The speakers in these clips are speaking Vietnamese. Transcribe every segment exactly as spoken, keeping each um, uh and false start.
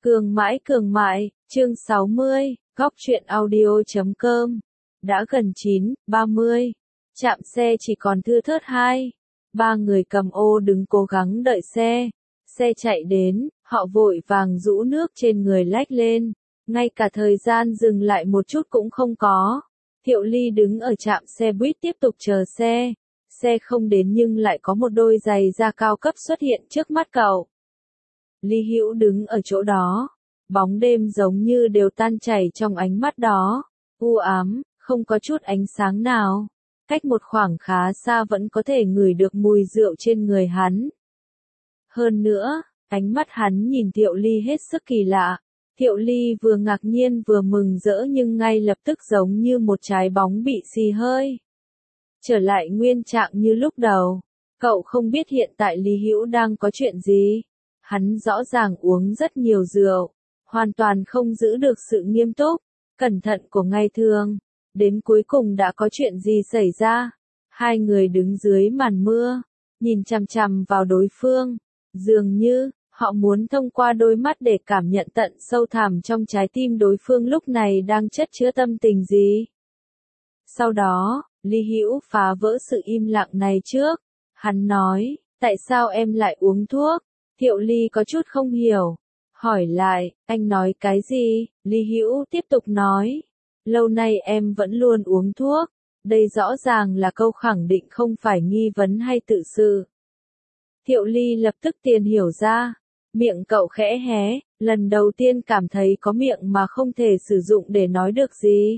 Cường mãi cường mại, chương sáu mươi, góc truyện audio chấm com. Đã gần chín, ba mươi. Trạm xe chỉ còn thưa thớt hai. Ba người cầm ô đứng cố gắng đợi xe. Xe chạy đến, họ vội vàng rũ nước trên người lách lên. Ngay cả thời gian dừng lại một chút cũng không có. Thiệu Ly đứng ở trạm xe buýt tiếp tục chờ xe. Xe không đến nhưng lại có một đôi giày da cao cấp xuất hiện trước mắt cậu. Lý Hữu đứng ở chỗ đó, bóng đêm giống như đều tan chảy trong ánh mắt đó, u ám, không có chút ánh sáng nào. Cách một khoảng khá xa vẫn có thể ngửi được mùi rượu trên người hắn. Hơn nữa, ánh mắt hắn nhìn Thiệu Ly hết sức kỳ lạ. Thiệu Ly vừa ngạc nhiên vừa mừng rỡ nhưng ngay lập tức giống như một trái bóng bị xì hơi. Trở lại nguyên trạng như lúc đầu, cậu không biết hiện tại Lý Hữu đang có chuyện gì. Hắn rõ ràng uống rất nhiều rượu, hoàn toàn không giữ được sự nghiêm túc, cẩn thận của ngày thường. Đến cuối cùng đã có chuyện gì xảy ra? Hai người đứng dưới màn mưa, nhìn chằm chằm vào đối phương, dường như họ muốn thông qua đôi mắt để cảm nhận tận sâu thẳm trong trái tim đối phương lúc này đang chất chứa tâm tình gì. Sau đó, Lý Hữu phá vỡ sự im lặng này trước. Hắn nói, tại sao em lại uống thuốc? Thiệu Ly có chút không hiểu. Hỏi lại, anh nói cái gì? Lý Hữu tiếp tục nói, lâu nay em vẫn luôn uống thuốc. Đây rõ ràng là câu khẳng định không phải nghi vấn hay tự sự. Thiệu Ly lập tức tiền hiểu ra. Miệng cậu khẽ hé, lần đầu tiên cảm thấy có miệng mà không thể sử dụng để nói được gì.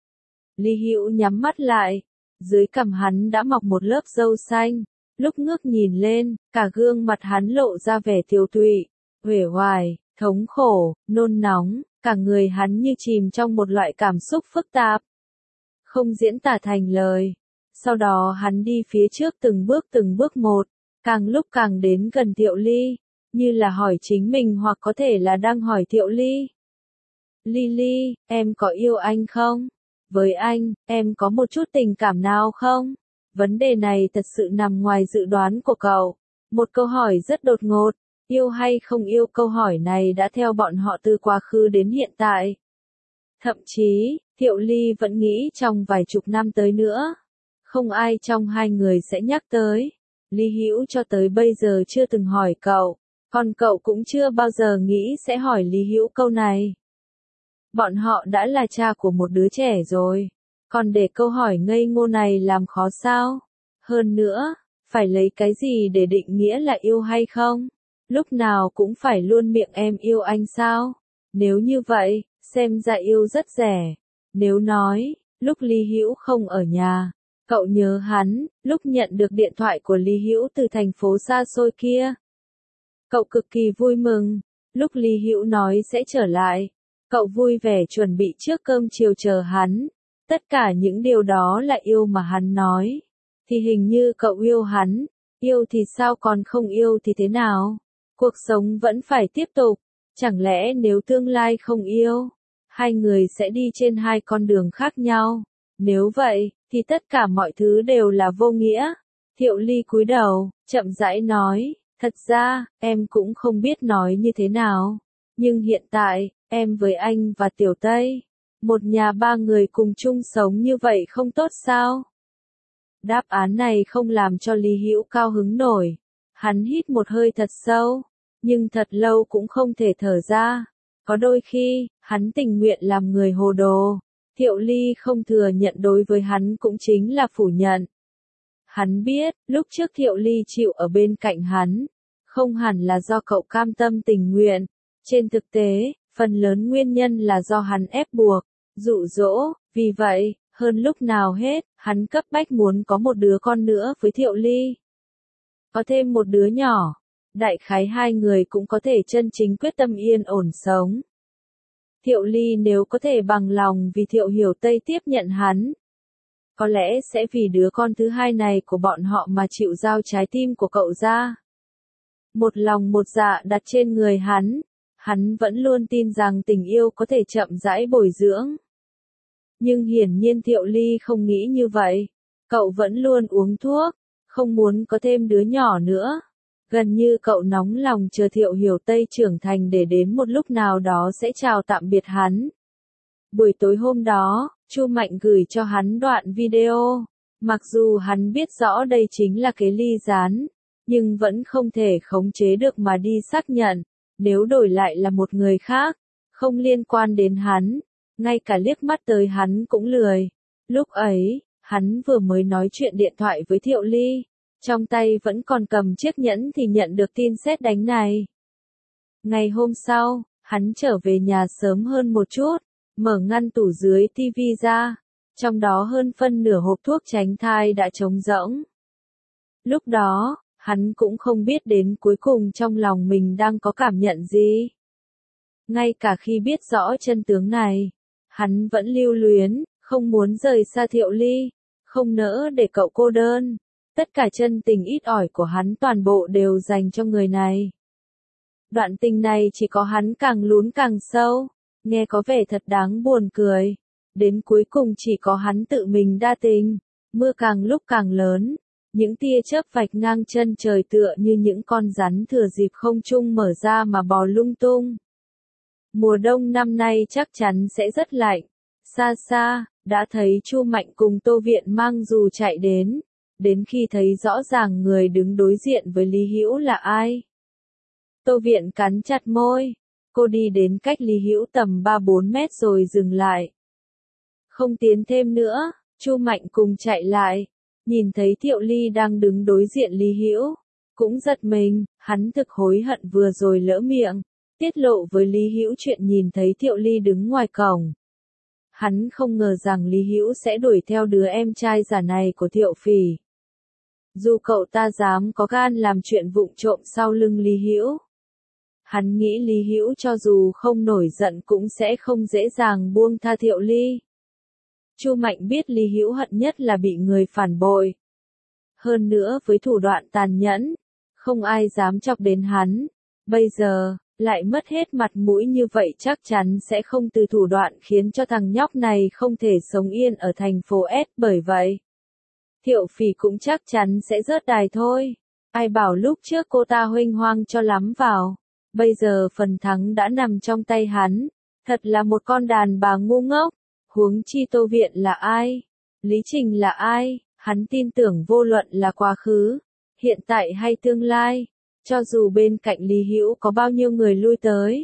Lý Hữu nhắm mắt lại. Dưới cằm hắn đã mọc một lớp râu xanh. Lúc ngước nhìn lên, cả gương mặt hắn lộ ra vẻ tiều tụy, uể oải, thống khổ, nôn nóng, cả người hắn như chìm trong một loại cảm xúc phức tạp. Không diễn tả thành lời. Sau đó hắn đi phía trước từng bước từng bước một, càng lúc càng đến gần Thiệu Ly, như là hỏi chính mình hoặc có thể là đang hỏi Thiệu Ly. Ly Ly, em có yêu anh không? Với anh, em có một chút tình cảm nào không? Vấn đề này thật sự nằm ngoài dự đoán của cậu. Một câu hỏi rất đột ngột, yêu hay không yêu, câu hỏi này đã theo bọn họ từ quá khứ đến hiện tại. Thậm chí, Thiệu Ly vẫn nghĩ trong vài chục năm tới nữa, không ai trong hai người sẽ nhắc tới. Lý Hữu cho tới bây giờ chưa từng hỏi cậu, còn cậu cũng chưa bao giờ nghĩ sẽ hỏi Lý Hữu câu này. Bọn họ đã là cha của một đứa trẻ rồi. Còn để câu hỏi ngây ngô này làm khó sao? Hơn nữa, phải lấy cái gì để định nghĩa là yêu hay không? Lúc nào cũng phải luôn miệng em yêu anh sao? Nếu như vậy, xem ra yêu rất rẻ. Nếu nói, lúc Lý Hữu không ở nhà, cậu nhớ hắn, lúc nhận được điện thoại của Lý Hữu từ thành phố xa xôi kia. Cậu cực kỳ vui mừng. Lúc Lý Hữu nói sẽ trở lại, cậu vui vẻ chuẩn bị trước cơm chiều chờ hắn. Tất cả những điều đó là yêu mà hắn nói. Thì hình như cậu yêu hắn. Yêu thì sao, còn không yêu thì thế nào? Cuộc sống vẫn phải tiếp tục. Chẳng lẽ nếu tương lai không yêu, hai người sẽ đi trên hai con đường khác nhau? Nếu vậy, thì tất cả mọi thứ đều là vô nghĩa. Thiệu Ly cúi đầu, chậm rãi nói, thật ra, em cũng không biết nói như thế nào. Nhưng hiện tại, em với anh và Tiểu Tây, một nhà ba người cùng chung sống như vậy không tốt sao? Đáp án này không làm cho Lý Hữu cao hứng nổi. Hắn hít một hơi thật sâu, nhưng thật lâu cũng không thể thở ra. Có đôi khi, hắn tình nguyện làm người hồ đồ. Thiệu Ly không thừa nhận đối với hắn cũng chính là phủ nhận. Hắn biết, lúc trước Thiệu Ly chịu ở bên cạnh hắn, không hẳn là do cậu cam tâm tình nguyện. Trên thực tế, phần lớn nguyên nhân là do hắn ép buộc, dụ dỗ. Vì vậy, hơn lúc nào hết, hắn cấp bách muốn có một đứa con nữa với Thiệu Ly. Có thêm một đứa nhỏ, đại khái hai người cũng có thể chân chính quyết tâm yên ổn sống. Thiệu Ly nếu có thể bằng lòng vì Thiệu Hiểu Tây tiếp nhận hắn, có lẽ sẽ vì đứa con thứ hai này của bọn họ mà chịu giao trái tim của cậu ra. Một lòng một dạ đặt trên người hắn, hắn vẫn luôn tin rằng tình yêu có thể chậm rãi bồi dưỡng. Nhưng hiển nhiên Thiệu Ly không nghĩ như vậy. Cậu vẫn luôn uống thuốc, không muốn có thêm đứa nhỏ nữa. Gần như cậu nóng lòng chờ Thiệu Hiểu Tây trưởng thành để đến một lúc nào đó sẽ chào tạm biệt hắn. Buổi tối hôm đó, Chu Mạnh gửi cho hắn đoạn video. Mặc dù hắn biết rõ đây chính là cái ly gián, nhưng vẫn không thể khống chế được mà đi xác nhận. Nếu đổi lại là một người khác, không liên quan đến hắn, ngay cả liếc mắt tới hắn cũng lười. Lúc ấy, hắn vừa mới nói chuyện điện thoại với Thiệu Ly, trong tay vẫn còn cầm chiếc nhẫn thì nhận được tin sét đánh này. Ngày hôm sau, hắn trở về nhà sớm hơn một chút, mở ngăn tủ dưới tivi ra, trong đó hơn phân nửa hộp thuốc tránh thai đã trống rỗng. Lúc đó, hắn cũng không biết đến cuối cùng trong lòng mình đang có cảm nhận gì. Ngay cả khi biết rõ chân tướng này, hắn vẫn lưu luyến, không muốn rời xa Thiệu Ly, không nỡ để cậu cô đơn. Tất cả chân tình ít ỏi của hắn toàn bộ đều dành cho người này. Đoạn tình này chỉ có hắn càng lún càng sâu, nghe có vẻ thật đáng buồn cười. Đến cuối cùng chỉ có hắn tự mình đa tình, mưa càng lúc càng lớn, những tia chớp vạch ngang chân trời tựa như những con rắn thừa dịp không trung mở ra mà bò lung tung. Mùa đông năm nay chắc chắn sẽ rất lạnh. Xa xa, đã thấy Chu Mạnh cùng Tô Viện mang dù chạy đến, đến khi thấy rõ ràng người đứng đối diện với Lý Hữu là ai. Tô Viện cắn chặt môi, cô đi đến cách Lý Hữu tầm ba bốn mét rồi dừng lại. Không tiến thêm nữa, Chu Mạnh cùng chạy lại, nhìn thấy Thiệu Ly đang đứng đối diện Lý Hữu, cũng giật mình, hắn thực hối hận vừa rồi lỡ miệng, tiết lộ với Lý Hữu chuyện nhìn thấy Thiệu Ly đứng ngoài cổng. Hắn không ngờ rằng Lý Hữu sẽ đuổi theo đứa em trai giả này của Thiệu Phỉ. Dù cậu ta dám có gan làm chuyện vụng trộm sau lưng Lý Hữu, hắn nghĩ Lý Hữu cho dù không nổi giận cũng sẽ không dễ dàng buông tha Thiệu Ly. Chu Mạnh biết Lý Hữu hận nhất là bị người phản bội. Hơn nữa với thủ đoạn tàn nhẫn, không ai dám chọc đến hắn. Bây giờ, lại mất hết mặt mũi như vậy chắc chắn sẽ không từ thủ đoạn khiến cho thằng nhóc này không thể sống yên ở thành phố S. Bởi vậy, Thiệu Phỉ cũng chắc chắn sẽ rớt đài thôi. Ai bảo lúc trước cô ta huênh hoang cho lắm vào. Bây giờ phần thắng đã nằm trong tay hắn. Thật là một con đàn bà ngu ngốc. Huống chi Tô Viện là ai? Lý Trình là ai? Hắn tin tưởng vô luận là quá khứ, hiện tại hay tương lai, cho dù bên cạnh Lý Hữu có bao nhiêu người lui tới.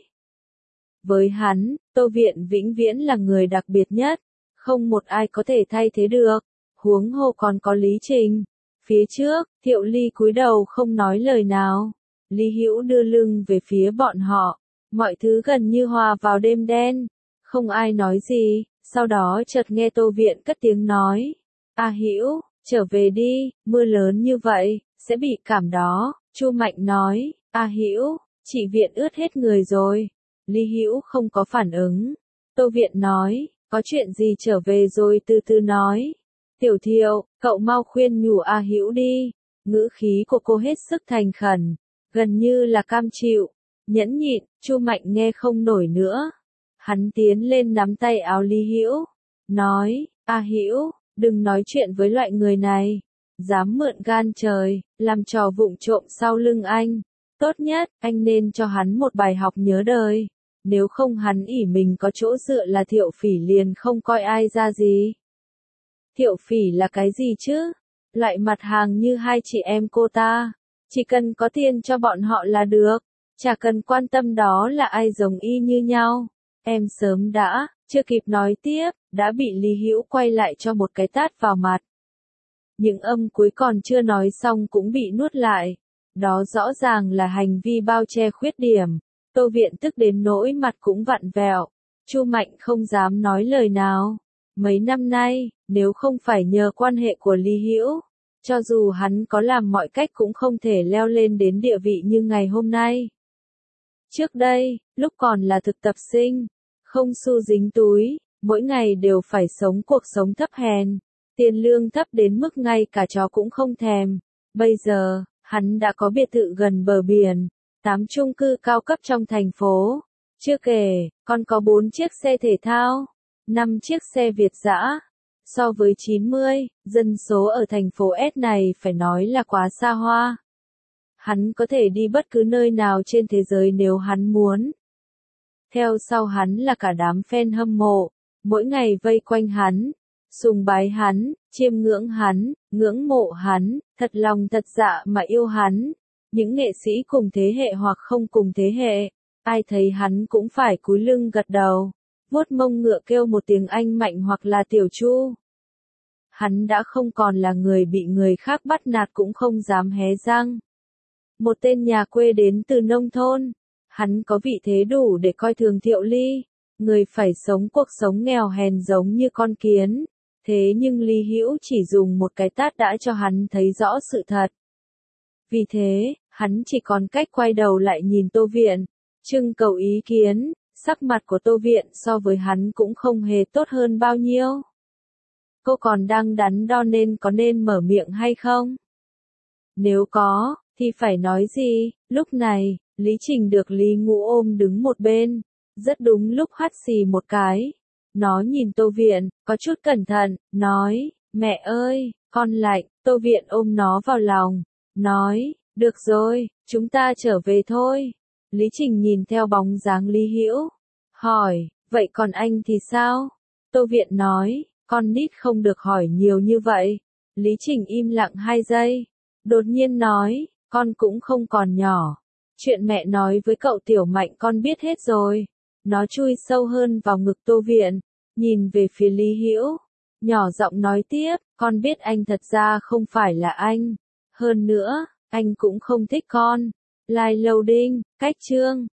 Với hắn, Tô Viện vĩnh viễn là người đặc biệt nhất, không một ai có thể thay thế được, huống hồ còn có Lý Trình. Phía trước, Thiệu Ly cúi đầu không nói lời nào, Lý Hữu đưa lưng về phía bọn họ, mọi thứ gần như hòa vào đêm đen, không ai nói gì. Sau đó chợt nghe Tô Viện cất tiếng nói, A Hữu, trở về đi, mưa lớn như vậy, sẽ bị cảm đó. Chu Mạnh nói, A Hữu, chị Viện ướt hết người rồi. Lý Hữu không có phản ứng. Tô Viện nói, có chuyện gì trở về rồi từ từ nói. Tiểu Thiệu, cậu mau khuyên nhủ A Hữu đi. Ngữ khí của cô hết sức thành khẩn, gần như là cam chịu, nhẫn nhịn. Chu Mạnh nghe không nổi nữa. Hắn tiến lên nắm tay áo Lý Hữu, nói, A Hữu, đừng nói chuyện với loại người này, dám mượn gan trời, làm trò vụng trộm sau lưng anh. Tốt nhất, anh nên cho hắn một bài học nhớ đời, nếu không hắn ỷ mình có chỗ dựa là Thiệu Phỉ liền không coi ai ra gì. Thiệu Phỉ là cái gì chứ? Loại mặt hàng như hai chị em cô ta, chỉ cần có tiền cho bọn họ là được, chả cần quan tâm đó là ai giống y như nhau. Em sớm đã, chưa kịp nói tiếp, đã bị Lý Hữu quay lại cho một cái tát vào mặt. Những âm cuối còn chưa nói xong cũng bị nuốt lại. Đó rõ ràng là hành vi bao che khuyết điểm. Tô Viện tức đến nỗi mặt cũng vặn vẹo. Chu Mạnh không dám nói lời nào. Mấy năm nay, nếu không phải nhờ quan hệ của Lý Hữu, cho dù hắn có làm mọi cách cũng không thể leo lên đến địa vị như ngày hôm nay. Trước đây, lúc còn là thực tập sinh, không xu dính túi, mỗi ngày đều phải sống cuộc sống thấp hèn, tiền lương thấp đến mức ngay cả chó cũng không thèm. Bây giờ, hắn đã có biệt thự gần bờ biển, tám chung cư cao cấp trong thành phố. Chưa kể, còn có bốn chiếc xe thể thao, năm chiếc xe Việt dã. So với chín mươi, dân số ở thành phố S này phải nói là quá xa hoa. Hắn có thể đi bất cứ nơi nào trên thế giới nếu hắn muốn. Theo sau hắn là cả đám fan hâm mộ, mỗi ngày vây quanh hắn, sùng bái hắn, chiêm ngưỡng hắn, ngưỡng mộ hắn, thật lòng thật dạ mà yêu hắn. Những nghệ sĩ cùng thế hệ hoặc không cùng thế hệ, ai thấy hắn cũng phải cúi lưng gật đầu, vuốt mông ngựa kêu một tiếng anh Mạnh hoặc là Tiểu Chu. Hắn đã không còn là người bị người khác bắt nạt cũng không dám hé răng. Một tên nhà quê đến từ nông thôn, hắn có vị thế đủ để coi thường Thiệu Ly, người phải sống cuộc sống nghèo hèn giống như con kiến. Thế nhưng Lý Hữu chỉ dùng một cái tát đã cho hắn thấy rõ sự thật. Vì thế, hắn chỉ còn cách quay đầu lại nhìn Tô Viện, trưng cầu ý kiến. Sắc mặt của Tô Viện so với hắn cũng không hề tốt hơn bao nhiêu. Cô còn đang đắn đo nên có nên mở miệng hay không? Nếu có, thì phải nói gì? Lúc này, Lý Trình được Lý Ngũ ôm đứng một bên, rất đúng lúc hắt xì một cái. Nó nhìn Tô Viện, có chút cẩn thận, nói, mẹ ơi, con lạnh. Tô Viện ôm nó vào lòng, nói, được rồi, chúng ta trở về thôi. Lý Trình nhìn theo bóng dáng Lý Hữu, hỏi, vậy còn anh thì sao? Tô Viện nói, con nít không được hỏi nhiều như vậy. Lý Trình im lặng hai giây, đột nhiên nói, con cũng không còn nhỏ. Chuyện mẹ nói với cậu Tiểu Mạnh con biết hết rồi. Nó chui sâu hơn vào ngực Tô Viện, nhìn về phía Lý Hữu, nhỏ giọng nói tiếp, con biết anh thật ra không phải là anh. Hơn nữa, anh cũng không thích con. Live loading, cách chương.